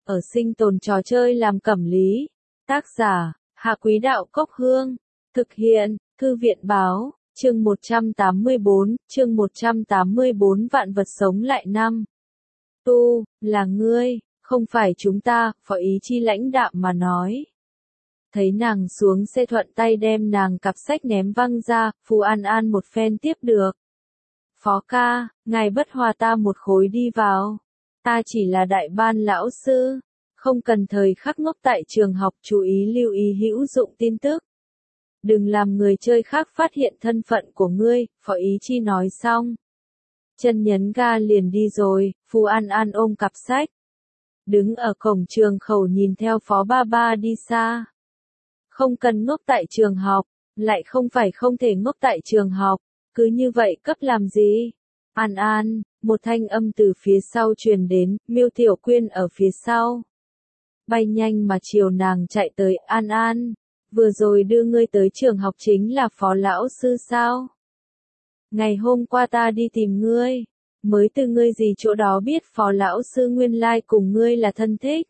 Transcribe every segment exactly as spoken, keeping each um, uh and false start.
ở sinh tồn trò chơi làm cẩm lý. Tác giả, Hạ Quý Đạo Cốc Hương. Thực hiện, Thư viện Báo, chương một trăm tám mươi bốn, chương một trăm tám mươi bốn vạn vật sống lại năm. Tu, là ngươi, không phải chúng ta, Phó Ý Chi lãnh đạm mà nói. Thấy nàng xuống xe thuận tay đem nàng cặp sách ném văng ra, Phù An An một phen tiếp được. Phó ca, ngài bất hòa ta một khối đi vào. Ta chỉ là đại ban lão sư, không cần thời khắc ngốc tại trường học, chú ý lưu ý hữu dụng tin tức. Đừng làm người chơi khác phát hiện thân phận của ngươi, Phó Ý Chi nói xong. Chân nhấn ga liền đi rồi, Phù An An ôm cặp sách. Đứng ở cổng trường khẩu nhìn theo Phó Ba Ba đi xa. Không cần ngốc tại trường học, lại không phải không thể ngốc tại trường học, cứ như vậy cấp làm gì? An An, một thanh âm từ phía sau truyền đến, Miêu Tiểu Quyên ở phía sau. Bay nhanh mà chiều nàng chạy tới, An An, vừa rồi đưa ngươi tới trường học chính là Phó lão sư sao? Ngày hôm qua ta đi tìm ngươi, mới từ ngươi gì chỗ đó biết Phó lão sư nguyên lai cùng ngươi là thân thích.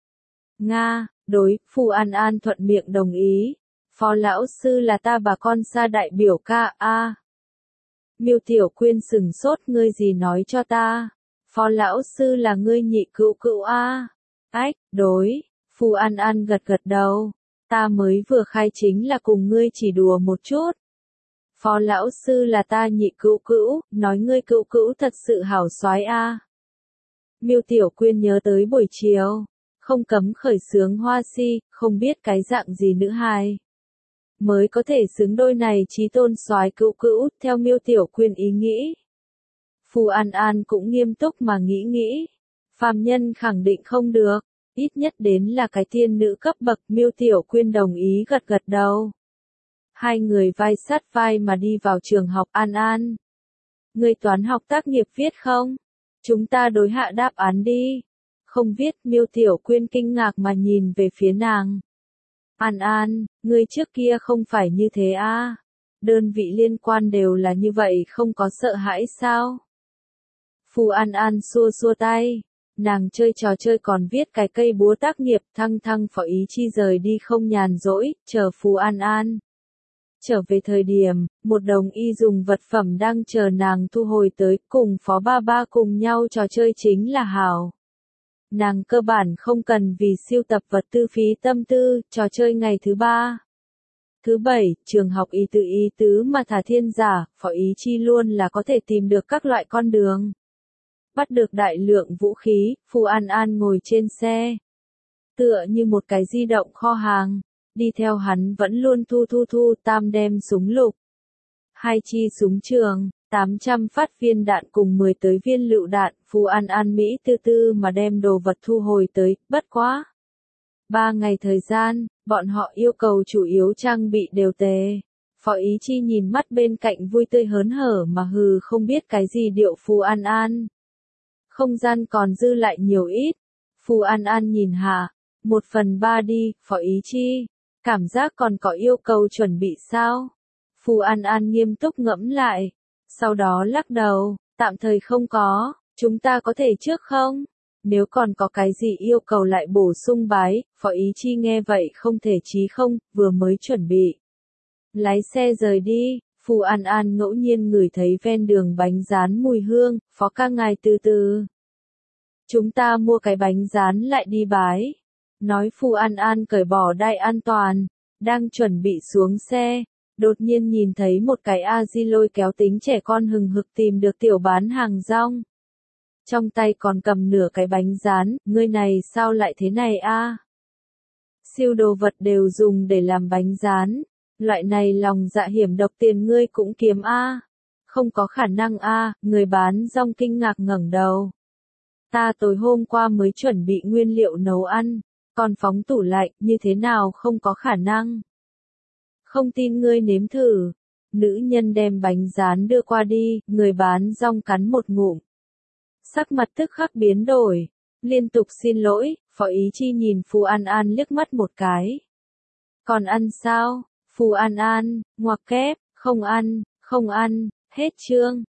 Nga, đối, Phù An An thuận miệng đồng ý. Phó lão sư là ta bà con xa đại biểu ca a. À. Miêu Tiểu Quyên sừng sốt, ngươi gì nói cho ta? Phó lão sư là ngươi nhị cữu cữu a. À. Ách, đối, Phù An An gật gật đầu. Ta mới vừa khai chính là cùng ngươi chỉ đùa một chút. Phó lão sư là ta nhị cữu cữu, nói ngươi cữu cữu thật sự hảo soái a. À. Miêu Tiểu Quyên nhớ tới buổi chiều, không cấm khởi sướng hoa si, không biết cái dạng gì nữ hài mới có thể xứng đôi này chí tôn soái cữu cữu, theo Miêu Tiểu Quyên ý nghĩ. Phù An An cũng nghiêm túc mà nghĩ nghĩ, phàm nhân khẳng định không được, ít nhất đến là cái tiên nữ cấp bậc. Miêu Tiểu Quyên đồng ý gật gật đầu. Hai người vai sát vai mà đi vào trường học. An An, ngươi toán học tác nghiệp viết không? Chúng ta đối hạ đáp án đi. Không viết. Miêu Tiểu Quyên kinh ngạc mà nhìn về phía nàng. An An, ngươi trước kia không phải như thế a? À? Đơn vị liên quan đều là như vậy, không có sợ hãi sao? Phù An An xua xua tay, nàng chơi trò chơi còn viết cái cây búa tác nghiệp. Thăng thăng Phó Ý Chi rời đi không nhàn rỗi, chờ Phù An An. Trở về thời điểm, một đồng y dùng vật phẩm đang chờ nàng thu hồi tới, cùng Phó Ba Ba cùng nhau trò chơi chính là hảo. Nàng cơ bản không cần vì siêu tập vật tư phí tâm tư. Trò chơi ngày thứ ba. Thứ bảy, trường học y tự y tứ mà thả thiên giả, Phó Ý Chi luôn là có thể tìm được các loại con đường. Bắt được đại lượng vũ khí, Phù An An ngồi trên xe. Tựa như một cái di động kho hàng, đi theo hắn vẫn luôn thu thu thu tam đem súng lục. Hai chi súng trường, tám trăm phát viên đạn cùng mười tới viên lựu đạn. Phù An An Mỹ tư tư mà đem đồ vật thu hồi tới, bất quá. Ba ngày thời gian, bọn họ yêu cầu chủ yếu trang bị đều tề. Phó Ý Chi nhìn mắt bên cạnh vui tươi hớn hở mà hừ không biết cái gì điệu Phù An An. Không gian còn dư lại nhiều ít. Phù An An nhìn hạ, một phần ba đi. Phó Ý Chi, cảm giác còn có yêu cầu chuẩn bị sao? Phù An An nghiêm túc ngẫm lại, sau đó lắc đầu, tạm thời không có, chúng ta có thể trước không? Nếu còn có cái gì yêu cầu lại bổ sung bái. Phó Ý Chi nghe vậy không thể chí không, vừa mới chuẩn bị lái xe rời đi. Phù An An ngẫu nhiên ngửi thấy ven đường bánh rán mùi hương. Phó ca ngài từ từ. Chúng ta mua cái bánh rán lại đi bái. Nói Phù An An cởi bỏ đai an toàn, đang chuẩn bị xuống xe. Đột nhiên nhìn thấy một cái a di lôi kéo tính trẻ con hừng hực tìm được tiểu bán hàng rong. Trong tay còn cầm nửa cái bánh rán, ngươi này sao lại thế này a? À? Siêu đồ vật đều dùng để làm bánh rán, loại này lòng dạ hiểm độc tiền ngươi cũng kiếm a? À? Không có khả năng a, à, người bán rong kinh ngạc ngẩng đầu. Ta tối hôm qua mới chuẩn bị nguyên liệu nấu ăn, còn phóng tủ lạnh, như thế nào không có khả năng? Không tin ngươi nếm thử. Nữ nhân đem bánh rán đưa qua đi, người bán rong cắn một ngụm. Sắc mặt tức khắc biến đổi, liên tục xin lỗi. Phó Ý Chi nhìn Phù An An liếc mắt một cái. Còn ăn sao? Phù An An, ngoặc kép, không ăn, không ăn, hết chương.